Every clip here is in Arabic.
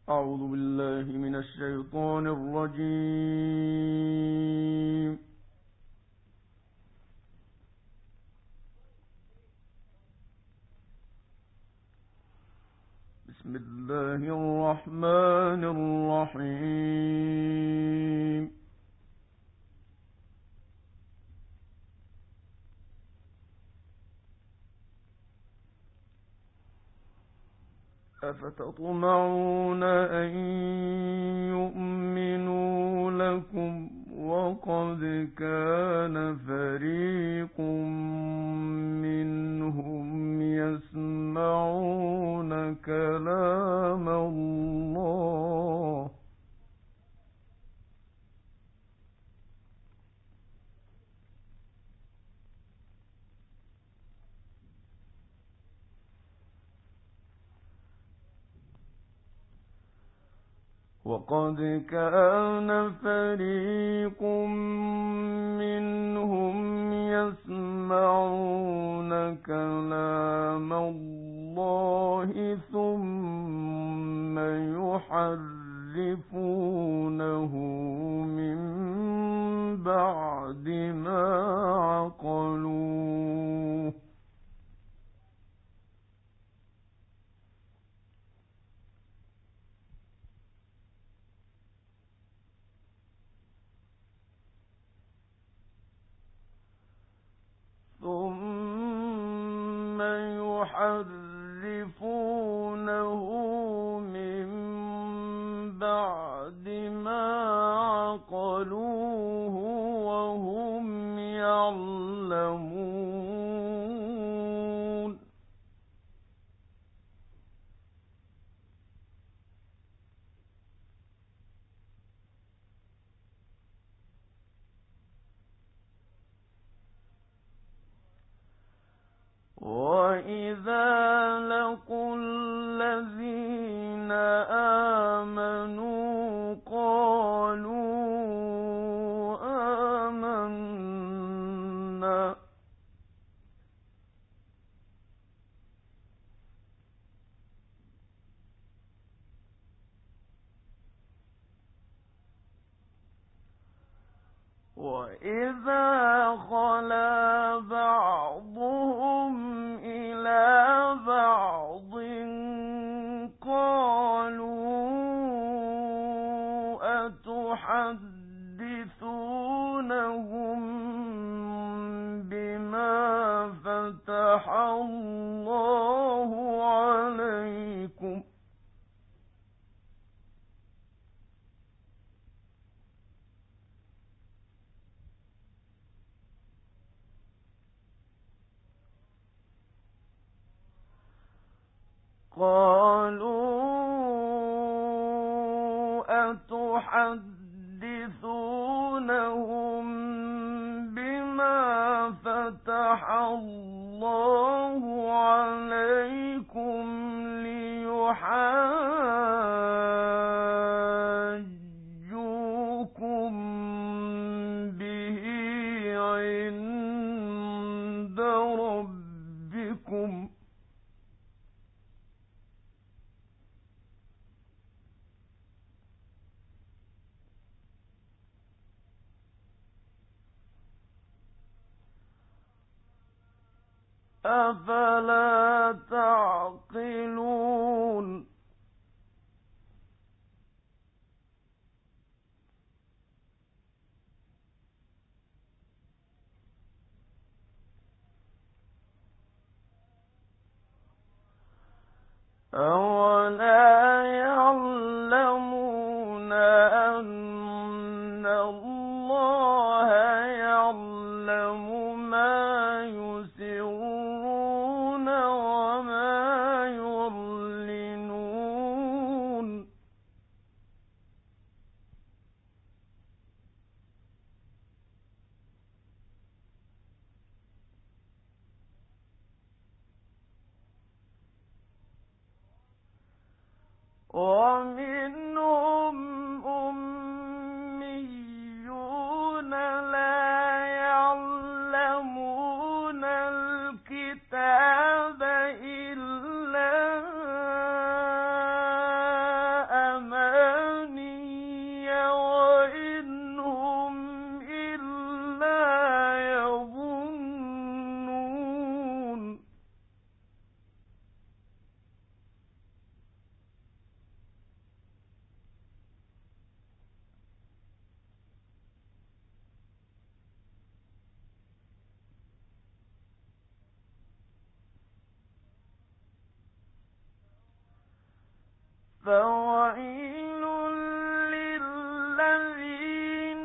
أعوذ بالله من الشيطان الرجيم. بسم الله الرحمن الرحيم. أفتطمعون أن يؤمنوا لكم وقد كان فريق منهم يسمعون كلام الله وقد كان فريق منهم يسمعون كلام الله ثم يحرفونه من بعد ما عقلوه من بعد ما عقلوه وهم يعلمون وَإِذَا لَقُوا الَّذِينَ آمَنُوا قَالُوا آمَنَّا وَإِذَا خَلَا بَعْضُهُمْ إِلَى بَعْضٍ قَالُوا أَتُحَدِّثُونَهُم بِمَا فَتَحَ اللَّهُ عَلَيْكُمْ لِيُحَاجُّوكُم بِهِ عِندَ رَبِّكُمْ ۗ أَفَلَا تَعْقِلُونَ أَوَلَا يَعْلَمُونَ أَنَّ اللَّهَ يَعْلَمُ مَا يُسِرُّونَ وَمَا يُعْلِنُونَ وَمِنْهُمْ أُمِّيُّونَ لَا يَعْلَمُونَ الْكِتَابَ إِلَّا فويل للذين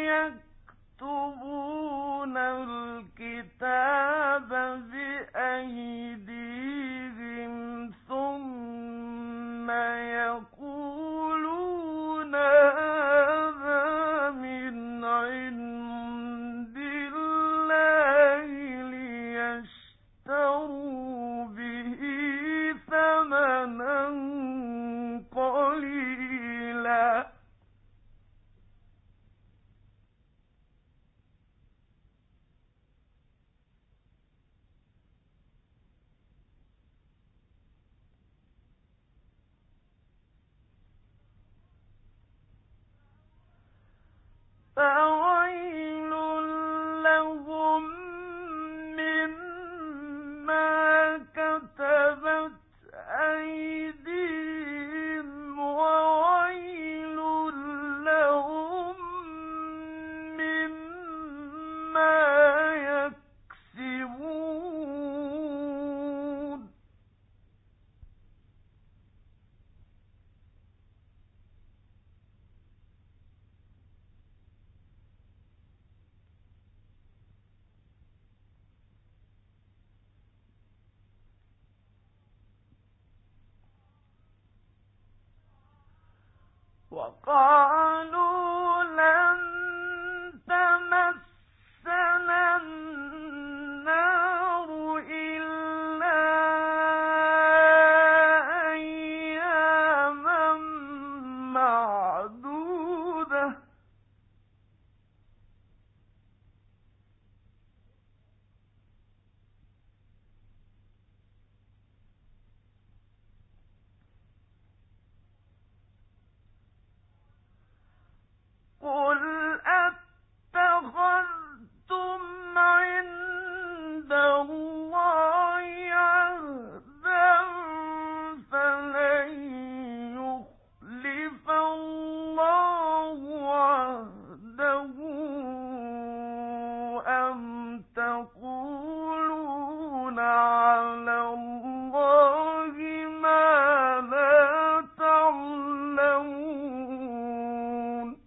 يكتبون الكتاب بأيديهم ثم يقولون هذا من عند الله ليشتروا به ثمنا قليلا فويل لهم مما كتبت أيديهم وويل لهم مما يكسبون وقالوا لن تمسنا النار إلا أياما معدودة قل أتخذتم عند الله عهدا فلن يخلف الله عهده أم تقولون على الله ما لا تعلمون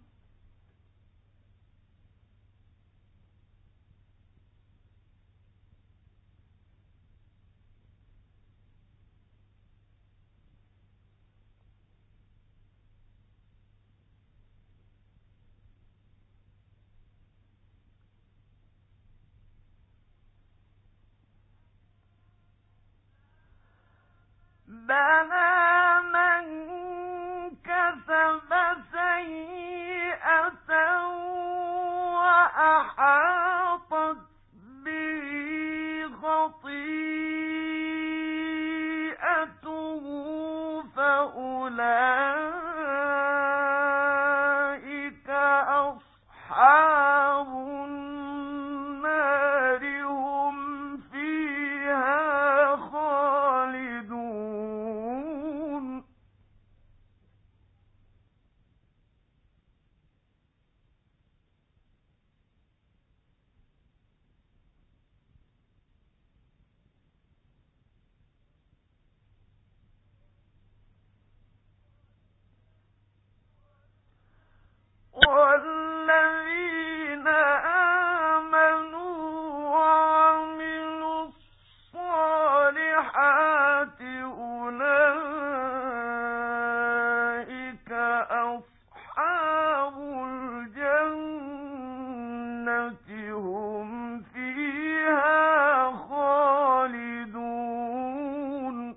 بلى من كسب سيئة وأحاطت به خطيئته فأولئك أصحاب النار هم فيها خالدون والذين آمنوا وعملوا الصالحات أولئك أصحاب الجنة هم فيها خالدون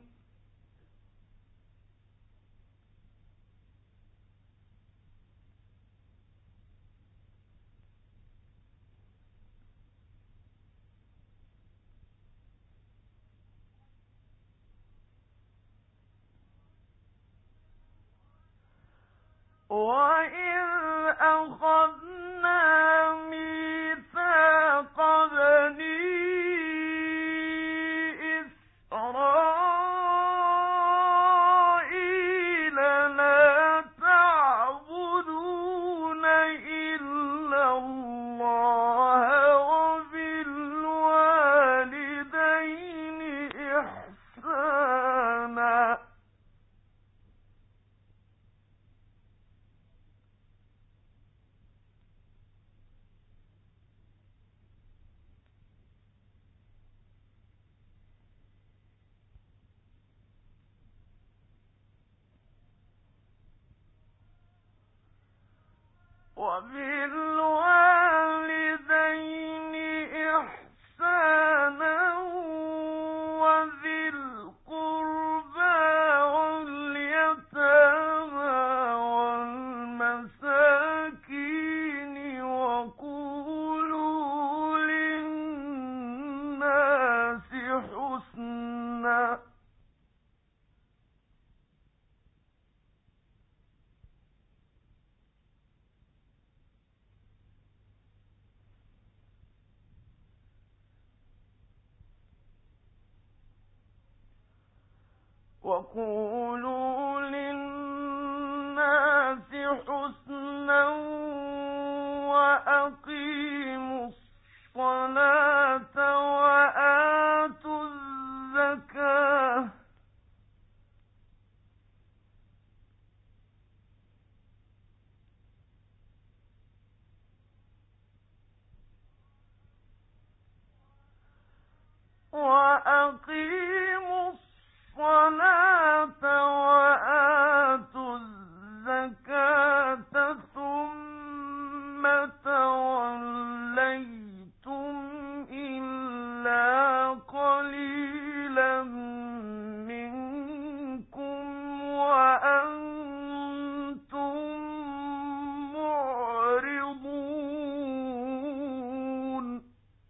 وَإِذْ أَخَذْنَا مِيثَاقَ بَنِي إِسْرَائِيلَ لَا تَعْبُدُونَ إِلَّا اللَّهَ وَبِالْوَالِدَيْنِ إِحْسَانًا وبالوالدين إحسانا وذي القربى واليتامى والمساكين وقولوا للناس حسنا وقولوا للناس حسنا وأقيموا الصلاة وآتوا الزكاة وأقيموا الصلاة وآتوا الزكاة ثم توليتم إلا قليلا منكم وأنتم معرضون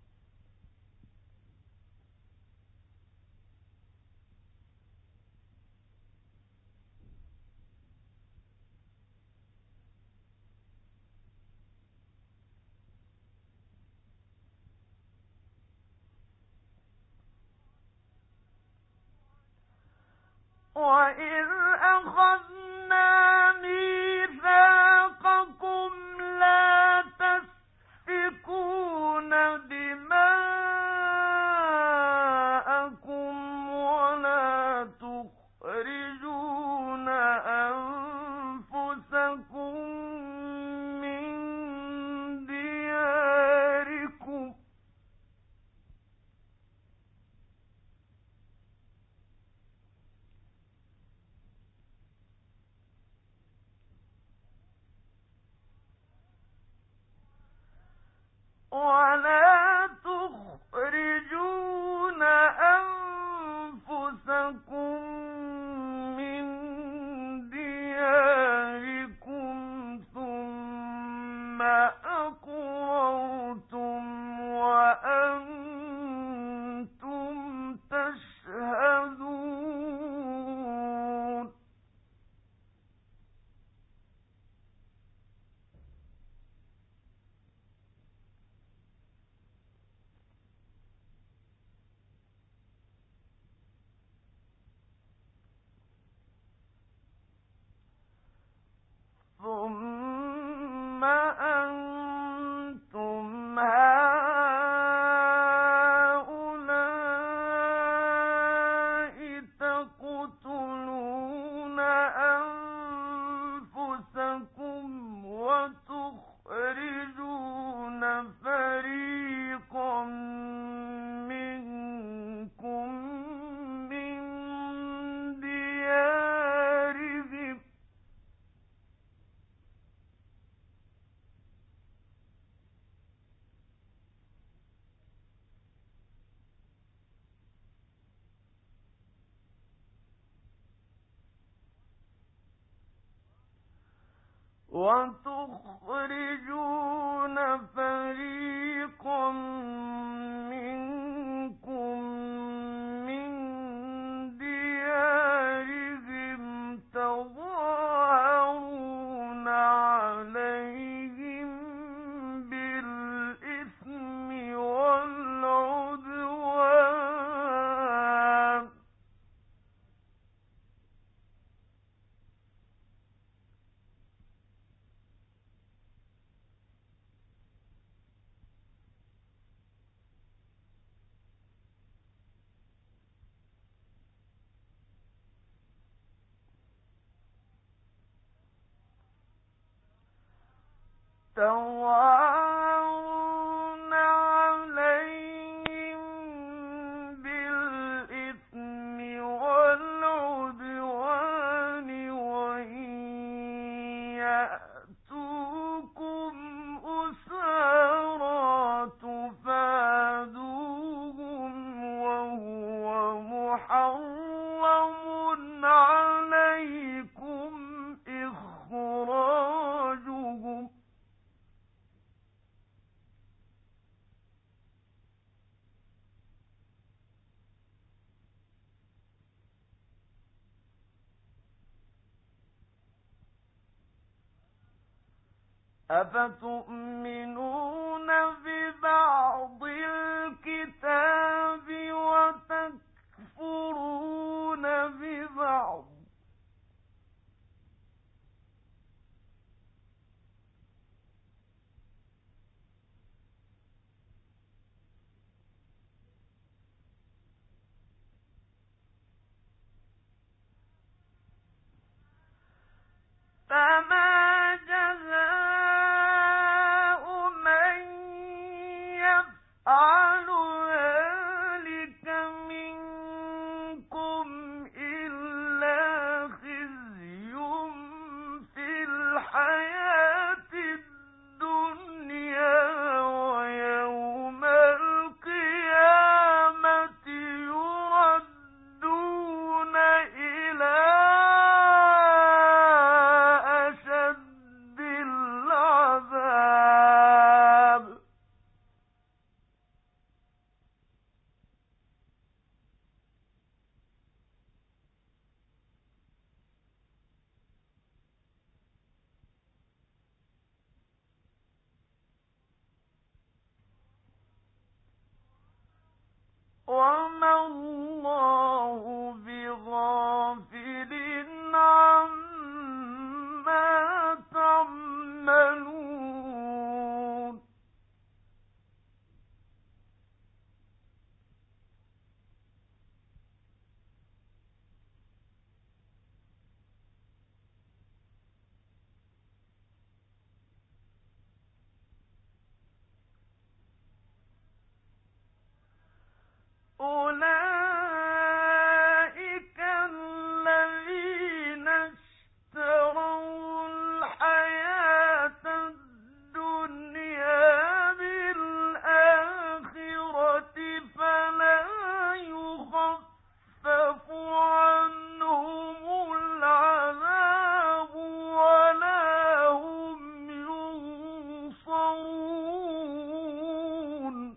وَإِذْ أَخَذْنَا مِيثَاقَكُمْ لَا تَسْفِكُونَ دِمَاءَكُمْ وَلَا تُخْرِجُونَ أَنفُسَكُم مِّن دِيَارِكُمْ ثُمَّ أَقْرَرْتُمْ وَأَنتُمْ تَشْهَدُونَ ثُمَّ أَنتُمْ هَٰؤُلَاءِ تَقْتُلُونَ أَنفُسَكُمْ وَتُخْرِجُونَ فَرِيقًا مِّنكُم مِّن دِيَارِهِمْ تَظَاهَرُونَ عَلَيْهِم بِالْإِثْمِ وَالْعُدْوَانِ تَظَاهَرُونَ عَلَيْهِم بِالْإِثْمِ وَالْعُدْوَانِ وَإِن يَأْتُوكُمْ أفتؤمنون ببعض الكتاب وتكفرون ببعض فما جزاء من يفعل ذلك منكم إلا خزي في الحياة الدنيا ويوم القيامة يردون إلى وما الله بغافل عما تعملون أولئك الذين اشتروا الحياة الدنيا بالآخرة فلا يخفف عنهم العذاب ولا هم ينصرون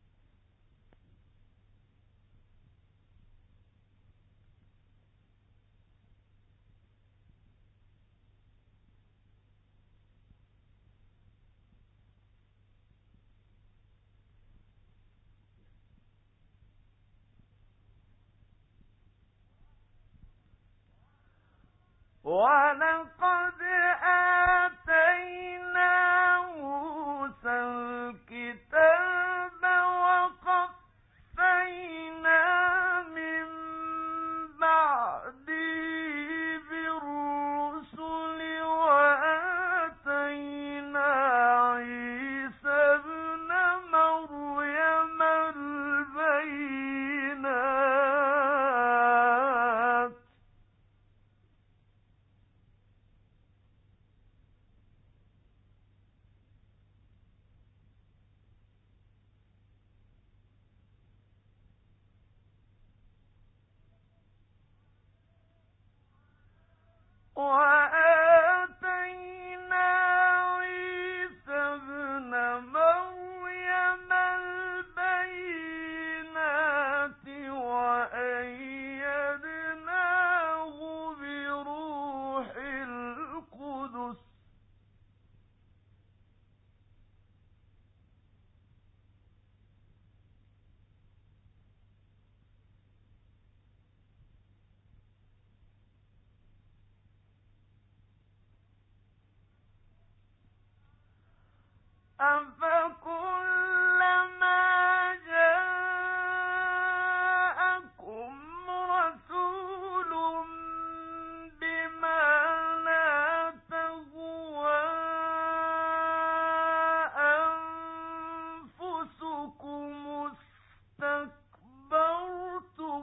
ولقد آتينا موسى الكتاب وقفينا من بعده بالرسل وآتينا عيسى ابن مريم البينات وآتينا عيسى ابن مريم البينات وأيدناه بروح القدس أفكلما جاءكم رسول بما لا تهوى أنفسكم استكبرتم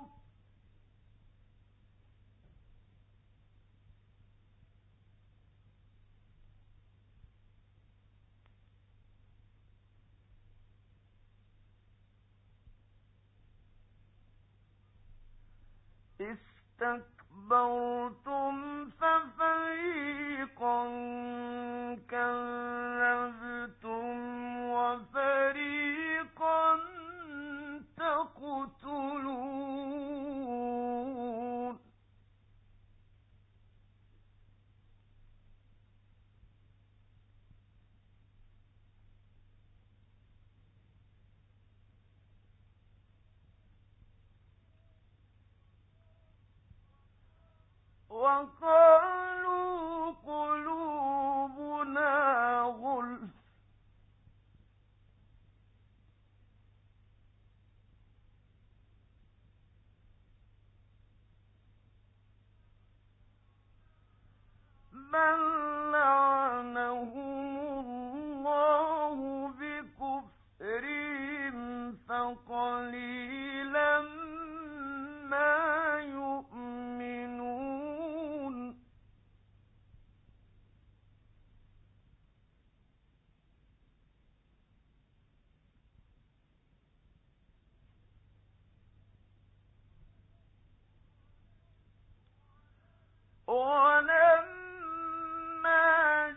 ففريقا كذبتم وفريقا تقتلون وقالوا قلوبنا غلف بل لعنهم الله بكفرهم فقليلا ما يؤمنون ولما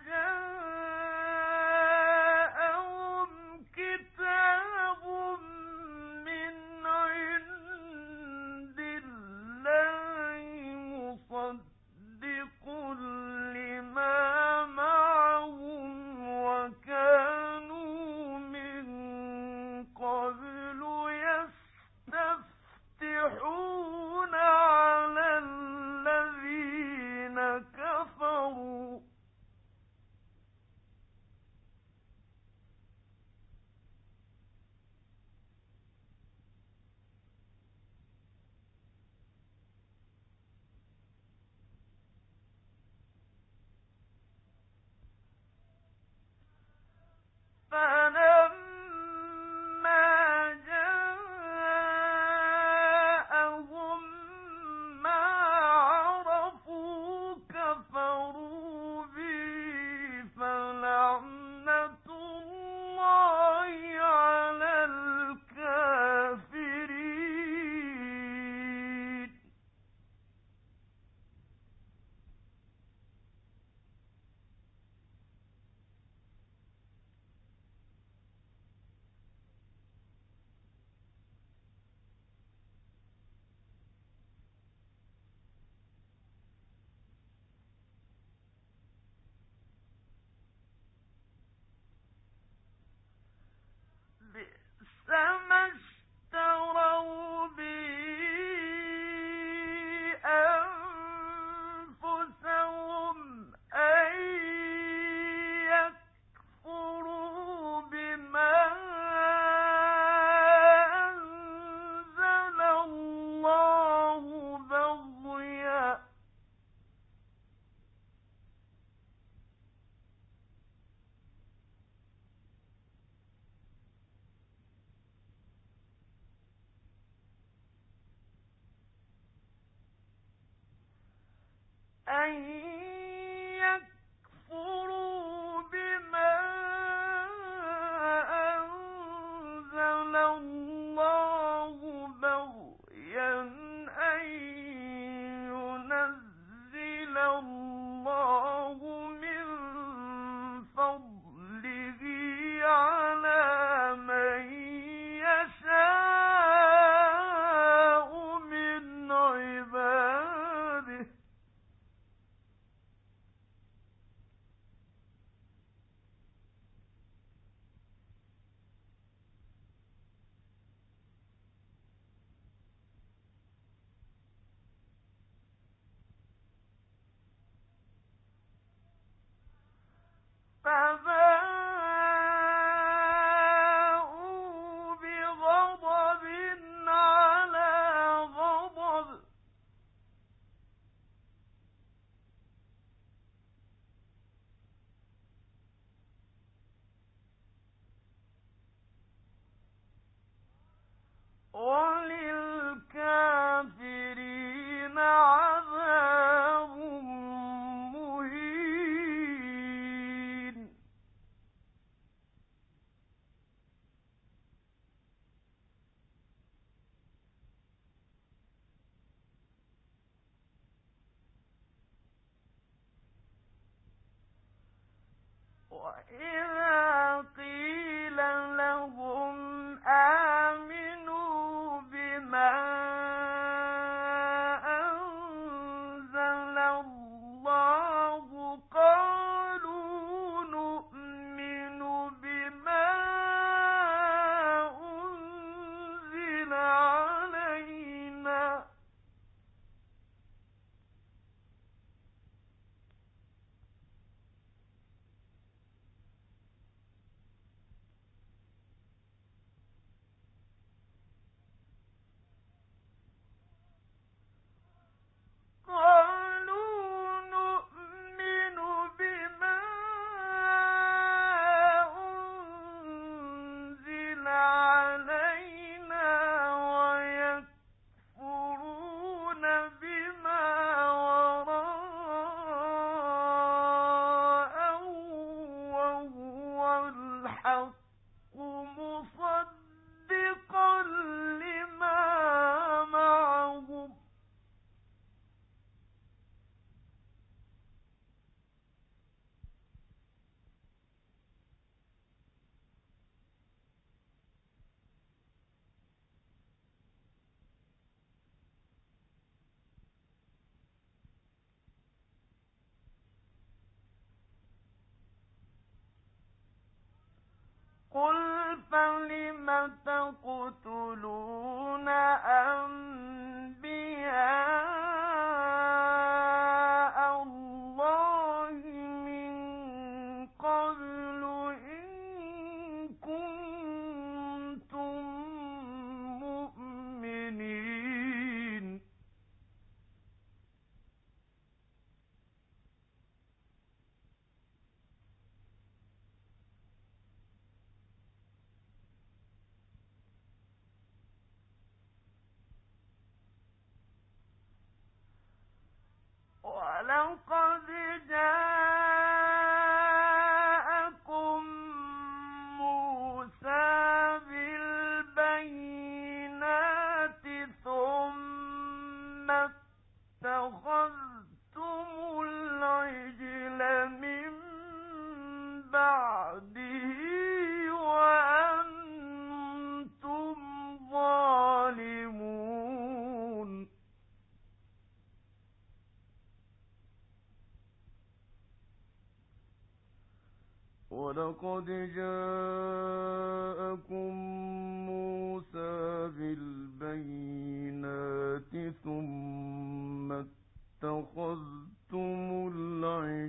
جاءهم كتاب من عند الله مصدق لما معهم وكانوا من قبل يستفتحون على الذين كفروا فلما جاءهم ما عرفوا كفروا به فلعنة الله على الكافرين بئس ما اشتروا به أنفسهم أن يكفروا بما أنزل الله بغيا أن يكفروا بما أنزل الله بغيا أن ينزل الله من فضله على من يشاء من عباده فباءوا بغضب على غضب وللكافرين عذاب مهين وإذا قيل لهم آمنوا بما تقتلون أنبياء الله من قبل إن كنتم مؤمنين. ولقد جاءكم موسى بالبينات ثم اتخذتم العجل من بعده وأنتم ظالمون. ولقد جاءكم موسى بالبينات ثم اتخذتم العجل